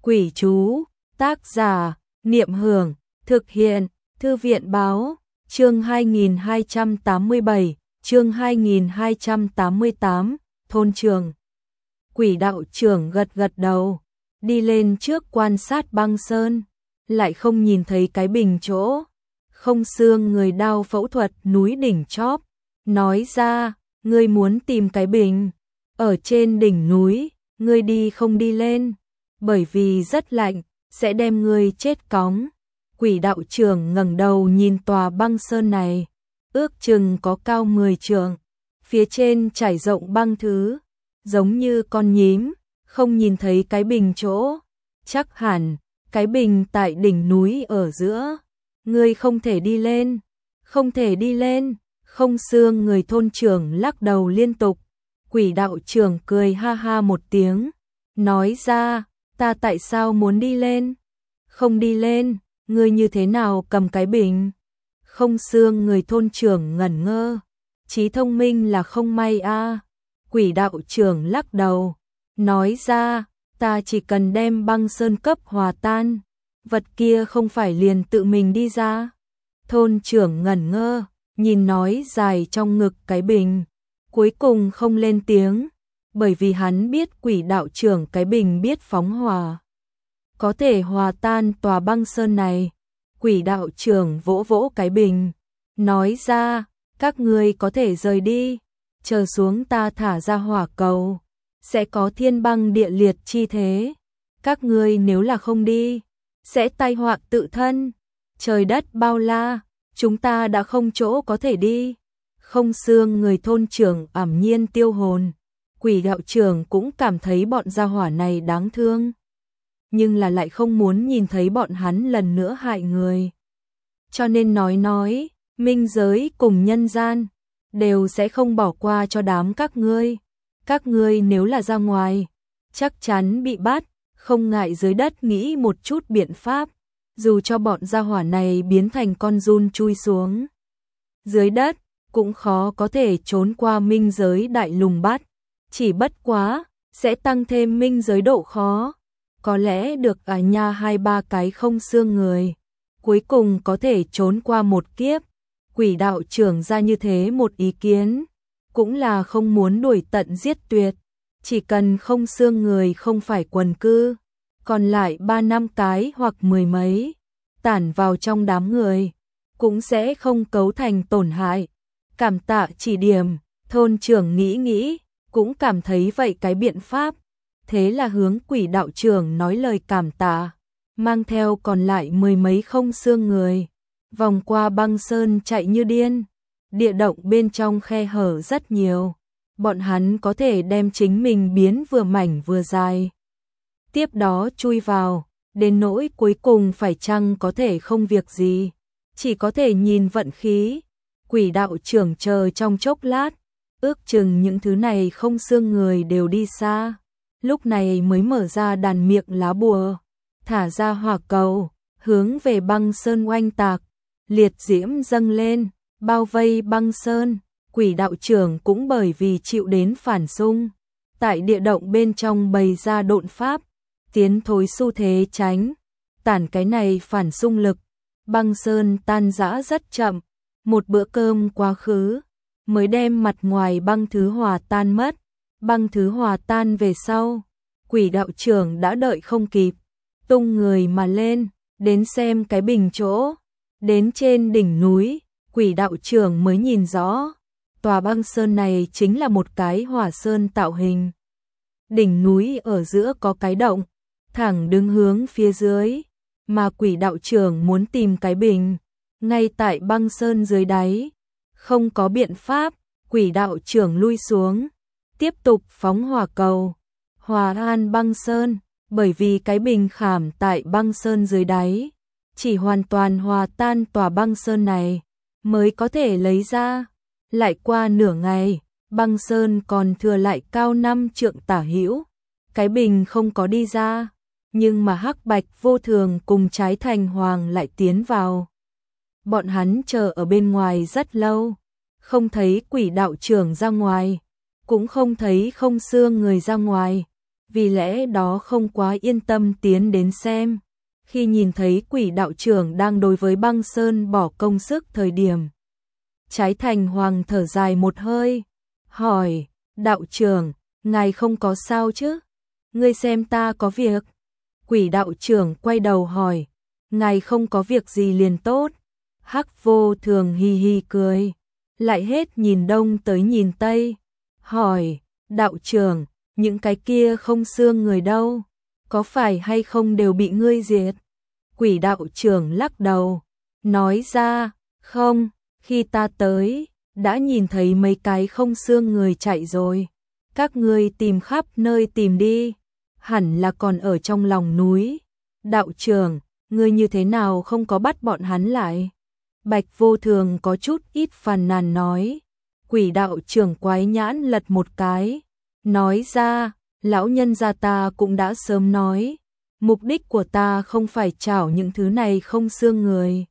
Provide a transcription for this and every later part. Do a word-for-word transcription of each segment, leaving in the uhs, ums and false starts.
Quỷ chú, tác giả, Niệm Hưởng, thực hiện, Thư viện Báo, chương hai nghìn hai trăm tám mươi bảy, chương hai nghìn hai trăm tám mươi tám, thôn trường. Quỷ đạo trưởng gật gật đầu, đi lên trước quan sát băng sơn, lại không nhìn thấy cái bình chỗ, không xương người đau phẫu thuật núi đỉnh chóp, nói ra, ngươi muốn tìm cái bình, ở trên đỉnh núi, ngươi đi không đi lên, bởi vì rất lạnh, sẽ đem ngươi chết cóng. Quỷ đạo trưởng ngẩng đầu nhìn tòa băng sơn này, ước chừng có cao mười trượng, phía trên trải rộng băng thứ, giống như con nhím, không nhìn thấy cái bình chỗ, chắc hẳn, cái bình tại đỉnh núi ở giữa, ngươi không thể đi lên, không thể đi lên, không xương người thôn trưởng lắc đầu liên tục, quỷ đạo trưởng cười ha ha một tiếng, nói ra, ta tại sao muốn đi lên, không đi lên, ngươi như thế nào cầm cái bình, không xương người thôn trưởng ngẩn ngơ, trí thông minh là không may a. À. Quỷ đạo trưởng lắc đầu, nói ra, ta chỉ cần đem băng sơn cấp hòa tan, vật kia không phải liền tự mình đi ra. Thôn trưởng ngẩn ngơ, nhìn nói dài trong ngực cái bình, cuối cùng không lên tiếng, bởi vì hắn biết quỷ đạo trưởng cái bình biết phóng hỏa, có thể hòa tan tòa băng sơn này. Quỷ đạo trưởng vỗ vỗ cái bình, nói ra, các ngươi có thể rời đi, chờ xuống ta thả ra hỏa cầu, sẽ có thiên băng địa liệt chi thế. Các ngươi nếu là không đi, sẽ tai họa tự thân. Trời đất bao la, chúng ta đã không chỗ có thể đi. Không xương người thôn trưởng ảm nhiên tiêu hồn. Quỷ đạo trưởng cũng cảm thấy bọn gia hỏa này đáng thương, nhưng là lại không muốn nhìn thấy bọn hắn lần nữa hại người. Cho nên nói nói, minh giới cùng nhân gian đều sẽ không bỏ qua cho đám các ngươi. Các ngươi nếu là ra ngoài, chắc chắn bị bắt, không ngại dưới đất nghĩ một chút biện pháp, dù cho bọn gia hỏa này biến thành con giun chui xuống dưới đất, cũng khó có thể trốn qua minh giới đại lùng bắt. Chỉ bất quá, sẽ tăng thêm minh giới độ khó. Có lẽ được à nha hai ba cái không xương người, cuối cùng có thể trốn qua một kiếp. Quỷ đạo trưởng ra như thế một ý kiến, cũng là không muốn đuổi tận giết tuyệt, chỉ cần không xương người không phải quần cư, còn lại ba năm cái hoặc mười mấy, tản vào trong đám người, cũng sẽ không cấu thành tổn hại. Cảm tạ chỉ điểm, thôn trưởng nghĩ nghĩ, cũng cảm thấy vậy cái biện pháp. Thế là hướng quỷ đạo trưởng nói lời cảm tạ, mang theo còn lại mười mấy không xương người, vòng qua băng sơn chạy như điên. Địa động bên trong khe hở rất nhiều, bọn hắn có thể đem chính mình biến vừa mảnh vừa dài, tiếp đó chui vào, đến nỗi cuối cùng phải chăng có thể không việc gì, chỉ có thể nhìn vận khí. Quỷ đạo trưởng chờ trong chốc lát, ước chừng những thứ này không xương người đều đi xa, lúc này mới mở ra đàn miệng lá bùa, thả ra hỏa cầu, hướng về băng sơn oanh tạc, liệt diễm dâng lên, bao vây băng sơn. Quỷ đạo trưởng cũng bởi vì chịu đến phản xung, tại địa động bên trong bày ra độn pháp, tiến thối xu thế tránh, tản cái này phản xung lực, băng sơn tan rã rất chậm, một bữa cơm quá khứ, mới đem mặt ngoài băng thứ hòa tan mất. Băng thứ hòa tan về sau, quỷ đạo trưởng đã đợi không kịp, tung người mà lên, đến xem cái bình chỗ. Đến trên đỉnh núi, quỷ đạo trưởng mới nhìn rõ, tòa băng sơn này chính là một cái hỏa sơn tạo hình. Đỉnh núi ở giữa có cái động, thẳng đứng hướng phía dưới, mà quỷ đạo trưởng muốn tìm cái bình, ngay tại băng sơn dưới đáy. Không có biện pháp, quỷ đạo trưởng lui xuống, tiếp tục phóng hỏa cầu, hòa an băng sơn, bởi vì cái bình khảm tại băng sơn dưới đáy, chỉ hoàn toàn hòa tan tòa băng sơn này, mới có thể lấy ra. Lại qua nửa ngày, băng sơn còn thừa lại cao năm trượng tả hữu, cái bình không có đi ra, nhưng mà hắc bạch vô thường cùng trái thành hoàng lại tiến vào. Bọn hắn chờ ở bên ngoài rất lâu, không thấy quỷ đạo trưởng ra ngoài, cũng không thấy không xương người ra ngoài. vì lẽ đó không quá yên tâm tiến đến xem. Khi nhìn thấy quỷ đạo trưởng đang đối với băng sơn bỏ công sức thời điểm, Trái Thành Hoàng thở dài một hơi, hỏi, đạo trưởng, ngài không có sao chứ? Ngươi xem ta có việc. Quỷ đạo trưởng quay đầu hỏi, ngài không có việc gì liền tốt. Hắc Vô Thường hì hì cười, lại hết nhìn đông tới nhìn tây, hỏi, đạo trưởng, những cái kia không xương người đâu, có phải hay không đều bị ngươi diệt? Quỷ đạo trưởng lắc đầu, nói ra, không, khi ta tới, đã nhìn thấy mấy cái không xương người chạy rồi. Các ngươi tìm khắp nơi tìm đi, hẳn là còn ở trong lòng núi. Đạo trưởng, ngươi như thế nào không có bắt bọn hắn lại? Bạch Vô Thường có chút ít phàn nàn nói. Quỷ đạo trưởng quái nhãn lật một cái, nói ra, lão nhân gia ta cũng đã sớm nói, mục đích của ta không phải trảo những thứ này không xương người,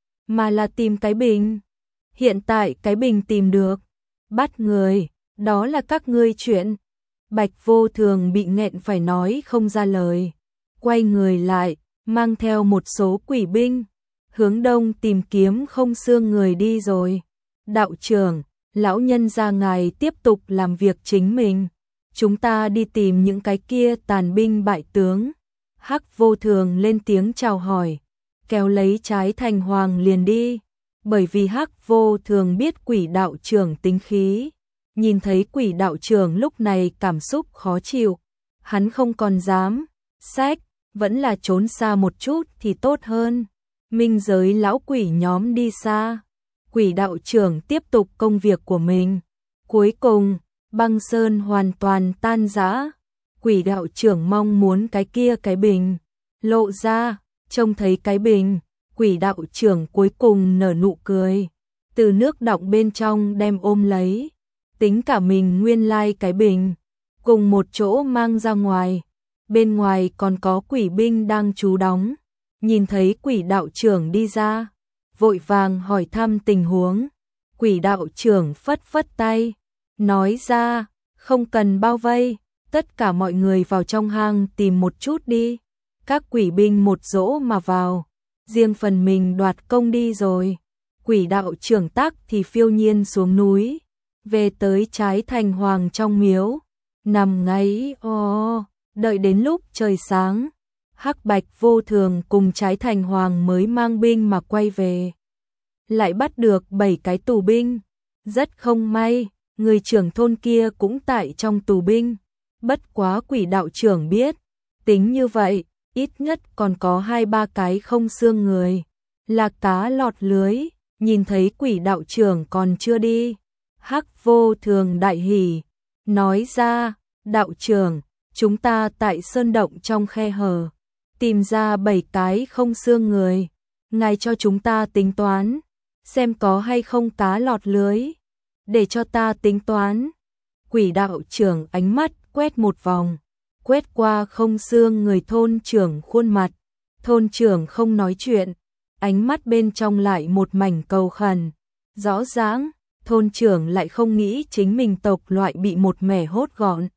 mà là tìm cái bình. Hiện tại cái bình tìm được, bắt người, đó là các ngươi chuyện. Bạch Vô Thường bị nghẹn phải nói không ra lời, quay người lại, mang theo một số quỷ binh, hướng đông tìm kiếm không xương người đi rồi. Đạo trưởng, lão nhân gia ngài tiếp tục làm việc chính mình, chúng ta đi tìm những cái kia tàn binh bại tướng. Hắc Vô Thường lên tiếng chào hỏi, kéo lấy Trái Thành Hoàng liền đi, bởi vì Hắc Vô Thường biết quỷ đạo trưởng tính khí, nhìn thấy quỷ đạo trưởng lúc này cảm xúc khó chịu, hắn không còn dám, sách, vẫn là trốn xa một chút thì tốt hơn. Minh giới lão quỷ nhóm đi xa, quỷ đạo trưởng tiếp tục công việc của mình. Cuối cùng, băng sơn hoàn toàn tan rã, quỷ đạo trưởng mong muốn cái kia cái bình lộ ra, trông thấy cái bình, quỷ đạo trưởng cuối cùng nở nụ cười, từ nước đọng bên trong đem ôm lấy, tính cả mình nguyên lai cái bình, cùng một chỗ mang ra ngoài. Bên ngoài còn có quỷ binh đang trú đóng, nhìn thấy quỷ đạo trưởng đi ra, vội vàng hỏi thăm tình huống. Quỷ đạo trưởng phất phất tay, nói ra, không cần bao vây, tất cả mọi người vào trong hang tìm một chút đi. Các quỷ binh một dỗ mà vào, riêng phần mình đoạt công đi rồi. Quỷ đạo trưởng tắc thì phiêu nhiên xuống núi, về tới Trái Thành Hoàng trong miếu, nằm ngáy o, đợi đến lúc trời sáng, Hắc Bạch Vô Thường cùng Trái Thành Hoàng mới mang binh mà quay về. Lại bắt được bảy cái tù binh, rất không may, người trưởng thôn kia cũng tại trong tù binh. Bất quá quỷ đạo trưởng biết, tính như vậy, ít nhất còn có hai ba cái không xương người, là cá lọt lưới. Nhìn thấy quỷ đạo trưởng còn chưa đi, Hắc Vô Thường đại hỉ, nói ra, đạo trưởng, chúng ta tại sơn động trong khe hở, tìm ra bảy cái không xương người, ngài cho chúng ta tính toán, xem có hay không cá lọt lưới, để cho ta tính toán. Quỷ đạo trưởng ánh mắt quét một vòng, quét qua không xương người thôn trưởng khuôn mặt, thôn trưởng không nói chuyện, ánh mắt bên trong lại một mảnh cầu khẩn, rõ ràng, thôn trưởng lại không nghĩ chính mình tộc loại bị một mẻ hốt gọn.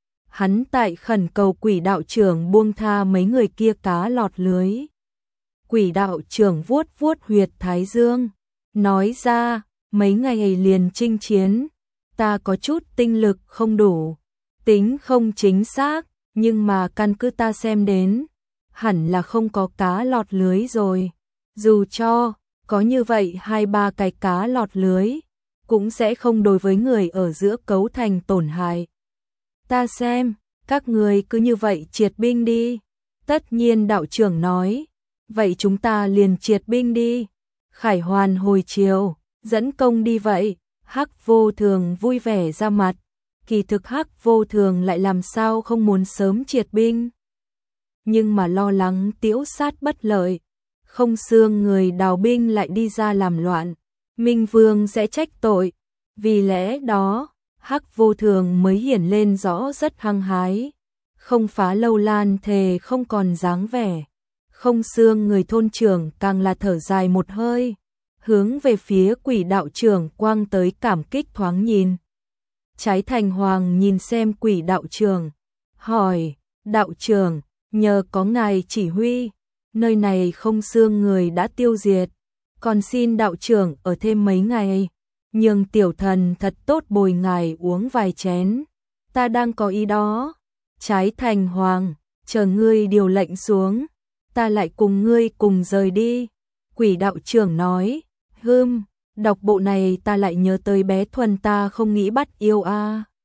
Hắn tại khẩn cầu quỷ đạo trưởng buông tha mấy người kia cá lọt lưới. Quỷ đạo trưởng vuốt vuốt huyệt thái dương, nói ra, mấy ngày liền chinh chiến, ta có chút tinh lực không đủ, tính không chính xác, nhưng mà căn cứ ta xem đến, hẳn là không có cá lọt lưới rồi. Dù cho có như vậy hai ba cái cá lọt lưới, cũng sẽ không đối với người ở giữa cấu thành tổn hại. Ta xem, các người cứ như vậy triệt binh đi. Tất nhiên đạo trưởng nói, vậy chúng ta liền triệt binh đi. Khải Hoàn hồi chiều, dẫn công đi vậy. Hắc Vô Thường vui vẻ ra mặt, kỳ thực Hắc Vô Thường lại làm sao không muốn sớm triệt binh. Nhưng mà lo lắng Tiễu Sát bất lợi, không xương người đào binh lại đi ra làm loạn, Minh Vương sẽ trách tội. Vì lẽ đó, Hắc Vô Thường mới hiển lên rõ rất hăng hái, không phá lâu lan thề không còn dáng vẻ. Không xương người thôn trưởng càng là thở dài một hơi, hướng về phía quỷ đạo trưởng quang tới cảm kích thoáng nhìn. Trái Thành Hoàng nhìn xem quỷ đạo trưởng, hỏi, đạo trưởng, nhờ có ngài chỉ huy, nơi này không xương người đã tiêu diệt, còn xin đạo trưởng ở thêm mấy ngày, nhường tiểu thần thật tốt bồi ngài uống vài chén. Ta đang có ý đó. Trái thành hoàng, chờ ngươi điều lệnh xuống, ta lại cùng ngươi cùng rời đi. Quỷ đạo trưởng nói, hưm, đọc bộ này ta lại nhớ tới bé Thuần ta không nghĩ bắt yêu a.